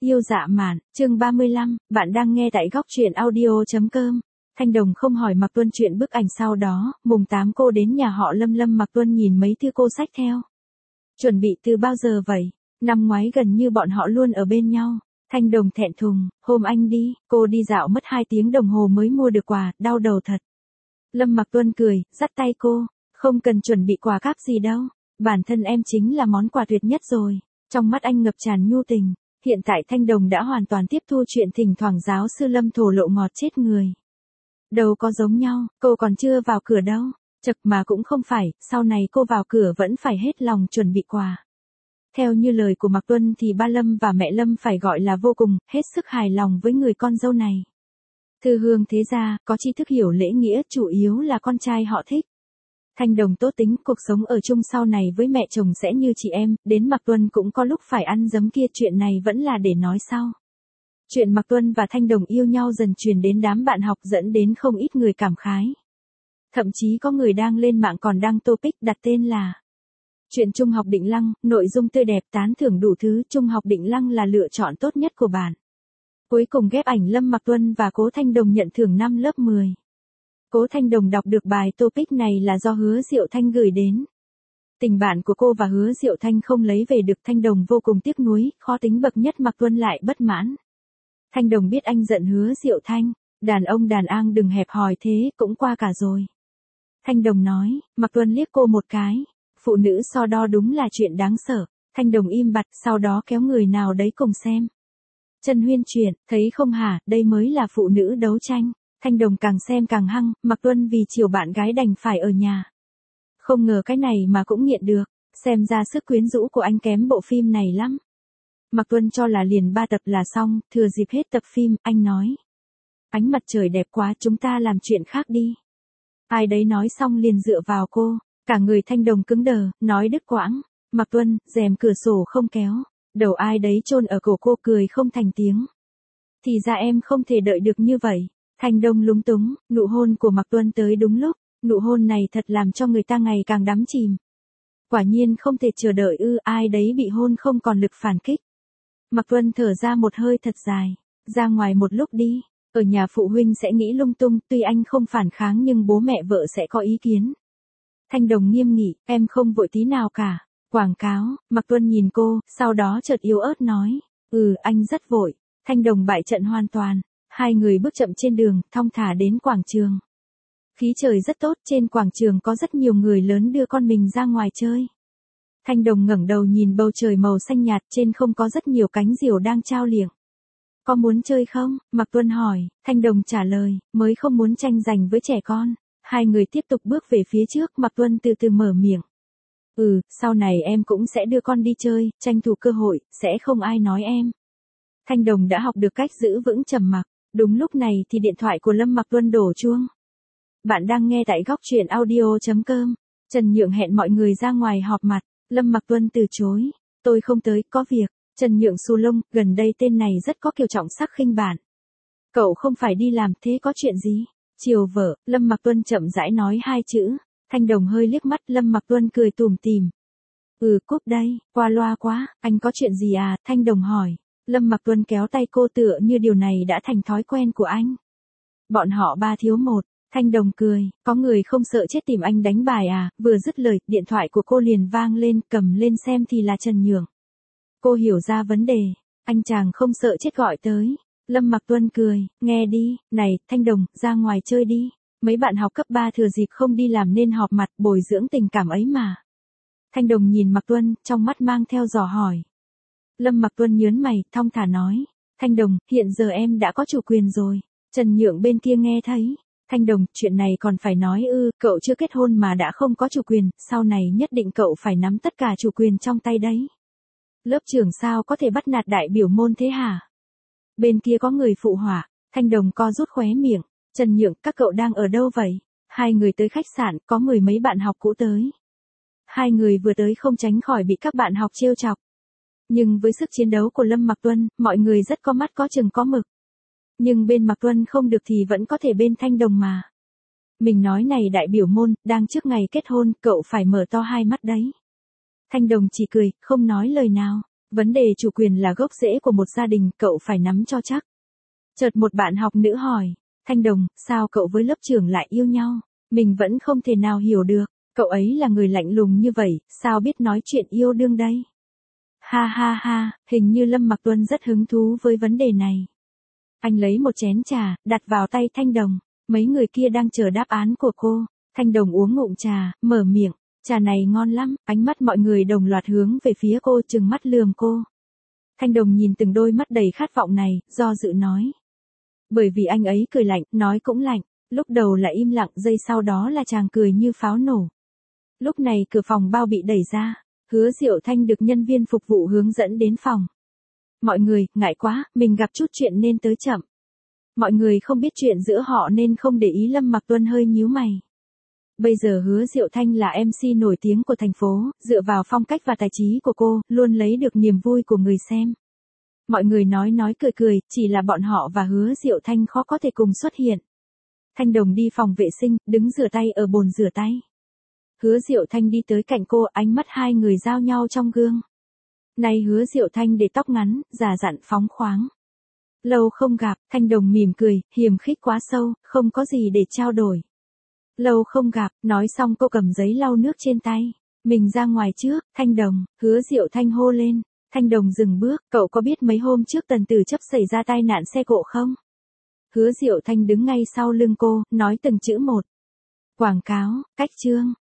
Yêu dạ mạn, chương 35, bạn đang nghe tại góc truyện audio.com. Thanh Đồng không hỏi Mạc Tuân chuyện bức ảnh sau đó, mùng 8 cô đến nhà họ Lâm Mạc Tuân nhìn mấy thư cô xách theo. Chuẩn bị từ bao giờ vậy? Năm ngoái gần như bọn họ luôn ở bên nhau. Thanh Đồng thẹn thùng, hôm anh đi, cô đi dạo mất 2 tiếng đồng hồ mới mua được quà, đau đầu thật. Lâm Mạc Tuân cười, dắt tay cô, không cần chuẩn bị quà cáp gì đâu, bản thân em chính là món quà tuyệt nhất rồi. Trong mắt anh ngập tràn nhu tình. Hiện tại Thanh Đồng đã hoàn toàn tiếp thu chuyện thỉnh thoảng giáo sư Lâm thổ lộ ngọt chết người. Đâu có giống nhau, cô còn chưa vào cửa đâu. Chật mà cũng không phải, sau này cô vào cửa vẫn phải hết lòng chuẩn bị quà. Theo như lời của Mạc Tuân thì ba Lâm và mẹ Lâm phải gọi là vô cùng, hết sức hài lòng với người con dâu này. Thư hương thế gia, có tri thức hiểu lễ nghĩa, chủ yếu là con trai họ thích. Thanh Đồng tốt tính, cuộc sống ở chung sau này với mẹ chồng sẽ như chị em, đến Mạc Tuân cũng có lúc phải ăn giấm kia, chuyện này vẫn là để nói sau. Chuyện Mạc Tuân và Thanh Đồng yêu nhau dần truyền đến đám bạn học dẫn đến không ít người cảm khái. Thậm chí có người đang lên mạng còn đăng topic đặt tên là Chuyện Trung học Định Lăng, nội dung tươi đẹp tán thưởng đủ thứ, Trung học Định Lăng là lựa chọn tốt nhất của bạn. Cuối cùng ghép ảnh Lâm Mạc Tuân và Cố Thanh Đồng nhận thưởng năm lớp 10. Cố Thanh Đồng đọc được bài topic này là do Hứa Diệu Thanh gửi đến. Tình bạn của cô và Hứa Diệu Thanh không lấy về được, Thanh Đồng vô cùng tiếc nuối, khó tính bậc nhất. Mạc Tuân lại bất mãn. Thanh Đồng biết anh giận Hứa Diệu Thanh, đàn ông đàn an đừng hẹp hòi thế, cũng qua cả rồi. Thanh Đồng nói, Mạc Tuân liếc cô một cái, phụ nữ so đo đúng là chuyện đáng sợ. Thanh Đồng im bặt, sau đó kéo người nào đấy cùng xem. Trần Huyên chuyện, thấy không hả, đây mới là phụ nữ đấu tranh. Thanh Đồng càng xem càng hăng, Mạc Tuân vì chiều bạn gái đành phải ở nhà. Không ngờ cái này mà cũng nghiện được, xem ra sức quyến rũ của anh kém bộ phim này lắm. Mạc Tuân cho là liền 3 tập là xong, thừa dịp hết tập phim, anh nói. Ánh mặt trời đẹp quá, chúng ta làm chuyện khác đi. Ai đấy nói xong liền dựa vào cô, cả người Thanh Đồng cứng đờ, nói đứt quãng. Mạc Tuân, rèm cửa sổ không kéo, đầu ai đấy chôn ở cổ cô, cười không thành tiếng. Thì ra em không thể đợi được như vậy. Thanh Đồng lúng túng, nụ hôn của Mạc Tuân tới đúng lúc, nụ hôn này thật làm cho người ta ngày càng đắm chìm. Quả nhiên không thể chờ đợi ư, ai đấy bị hôn không còn lực phản kích. Mạc Tuân thở ra một hơi thật dài, ra ngoài một lúc đi, ở nhà phụ huynh sẽ nghĩ lung tung, tuy anh không phản kháng nhưng bố mẹ vợ sẽ có ý kiến. Thanh Đồng nghiêm nghị, em không vội tí nào cả, quảng cáo. Mạc Tuân nhìn cô, sau đó chợt yếu ớt nói, anh rất vội. Thanh Đồng bại trận hoàn toàn. Hai người bước chậm trên đường, thong thả đến quảng trường. Khí trời rất tốt, trên quảng trường có rất nhiều người lớn đưa con mình ra ngoài chơi. Thanh Đồng ngẩng đầu nhìn bầu trời màu xanh nhạt, trên không có rất nhiều cánh diều đang trao liệng. Có muốn chơi không? Mạc Tuân hỏi. Thanh Đồng trả lời, mới không muốn tranh giành với trẻ con. Hai người tiếp tục bước về phía trước, Mạc Tuân từ từ mở miệng. Sau này em cũng sẽ đưa con đi chơi, tranh thủ cơ hội, sẽ không ai nói em. Thanh Đồng đã học được cách giữ vững trầm mặc. Đúng lúc này thì điện thoại của Lâm Mạc Tuân đổ chuông. Bạn đang nghe tại góc truyện audio.com. Trần Nhượng hẹn mọi người ra ngoài họp mặt. Lâm Mạc Tuân từ chối. Tôi không tới, có việc. Trần Nhượng xù lông, gần đây tên này rất có kiểu trọng sắc khinh bạn. Cậu không phải đi làm, thế có chuyện gì? Chiều vợ, Lâm Mạc Tuân chậm rãi nói 2 chữ. Thanh Đồng hơi liếc mắt, Lâm Mạc Tuân cười tủm tỉm. Cúp đây, qua loa quá, anh có chuyện gì à? Thanh Đồng hỏi. Lâm Mạc Tuân kéo tay cô tựa như điều này đã thành thói quen của anh. Bọn họ 3 thiếu 1, Thanh Đồng cười, có người không sợ chết tìm anh đánh bài à? Vừa dứt lời, điện thoại của cô liền vang lên, cầm lên xem thì là Trần Nhượng. Cô hiểu ra vấn đề, anh chàng không sợ chết gọi tới. Lâm Mạc Tuân cười, nghe đi, này, Thanh Đồng, ra ngoài chơi đi. Mấy bạn học cấp 3 thừa dịp không đi làm nên họp mặt, bồi dưỡng tình cảm ấy mà. Thanh Đồng nhìn Mạc Tuân, trong mắt mang theo dò hỏi. Lâm Mạc Tuân nhớn mày, thong thả nói. Thanh Đồng, hiện giờ em đã có chủ quyền rồi. Trần Nhượng bên kia nghe thấy. Thanh Đồng, chuyện này còn phải nói cậu chưa kết hôn mà đã không có chủ quyền, sau này nhất định cậu phải nắm tất cả chủ quyền trong tay đấy. Lớp trưởng sao có thể bắt nạt đại biểu môn thế hả? Bên kia có người phụ họa. Thanh Đồng co rút khóe miệng. Trần Nhượng, các cậu đang ở đâu vậy? Hai người tới khách sạn, có mười mấy bạn học cũ tới. Hai người vừa tới không tránh khỏi bị các bạn học trêu chọc. Nhưng với sức chiến đấu của Lâm Mạc Tuân, mọi người rất có mắt có chừng có mực. Nhưng bên Mạc Tuân không được thì vẫn có thể bên Thanh Đồng mà. Mình nói này đại biểu môn, đang trước ngày kết hôn, cậu phải mở to hai mắt đấy. Thanh Đồng chỉ cười, không nói lời nào. Vấn đề chủ quyền là gốc rễ của một gia đình, cậu phải nắm cho chắc. Chợt một bạn học nữ hỏi, Thanh Đồng, sao cậu với lớp trưởng lại yêu nhau? Mình vẫn không thể nào hiểu được, cậu ấy là người lạnh lùng như vậy, sao biết nói chuyện yêu đương đây? Ha ha ha, hình như Lâm Mặc Tuân rất hứng thú với vấn đề này. Anh lấy một chén trà, đặt vào tay Thanh Đồng, mấy người kia đang chờ đáp án của cô. Thanh Đồng uống ngụm trà, mở miệng, trà này ngon lắm, ánh mắt mọi người đồng loạt hướng về phía cô, trừng mắt lườm cô. Thanh Đồng nhìn từng đôi mắt đầy khát vọng này, do dự nói. Bởi vì anh ấy cười lạnh, nói cũng lạnh, lúc đầu là im lặng, giây sau đó là chàng cười như pháo nổ. Lúc này cửa phòng bao bị đẩy ra, Hứa Diệu Thanh được nhân viên phục vụ hướng dẫn đến phòng. Mọi người, ngại quá, mình gặp chút chuyện nên tới chậm. Mọi người không biết chuyện giữa họ nên không để ý. Lâm Mặc Tuân hơi nhíu mày. Bây giờ Hứa Diệu Thanh là MC nổi tiếng của thành phố, dựa vào phong cách và tài trí của cô, luôn lấy được niềm vui của người xem. Mọi người nói cười cười, chỉ là bọn họ và Hứa Diệu Thanh khó có thể cùng xuất hiện. Thanh Đồng đi phòng vệ sinh, đứng rửa tay ở bồn rửa tay. Hứa Diệu Thanh đi tới cạnh cô, ánh mắt hai người giao nhau trong gương. Này Hứa Diệu Thanh để tóc ngắn, già dặn phóng khoáng. Lâu không gặp, Thanh Đồng mỉm cười, hiềm khích quá sâu, không có gì để trao đổi. Lâu không gặp, nói xong cô cầm giấy lau nước trên tay. Mình ra ngoài trước, Thanh Đồng, Hứa Diệu Thanh hô lên. Thanh Đồng dừng bước, cậu có biết mấy hôm trước Tần Tử Chấp xảy ra tai nạn xe cộ không? Hứa Diệu Thanh đứng ngay sau lưng cô, nói từng chữ một. Quảng cáo, cách chương.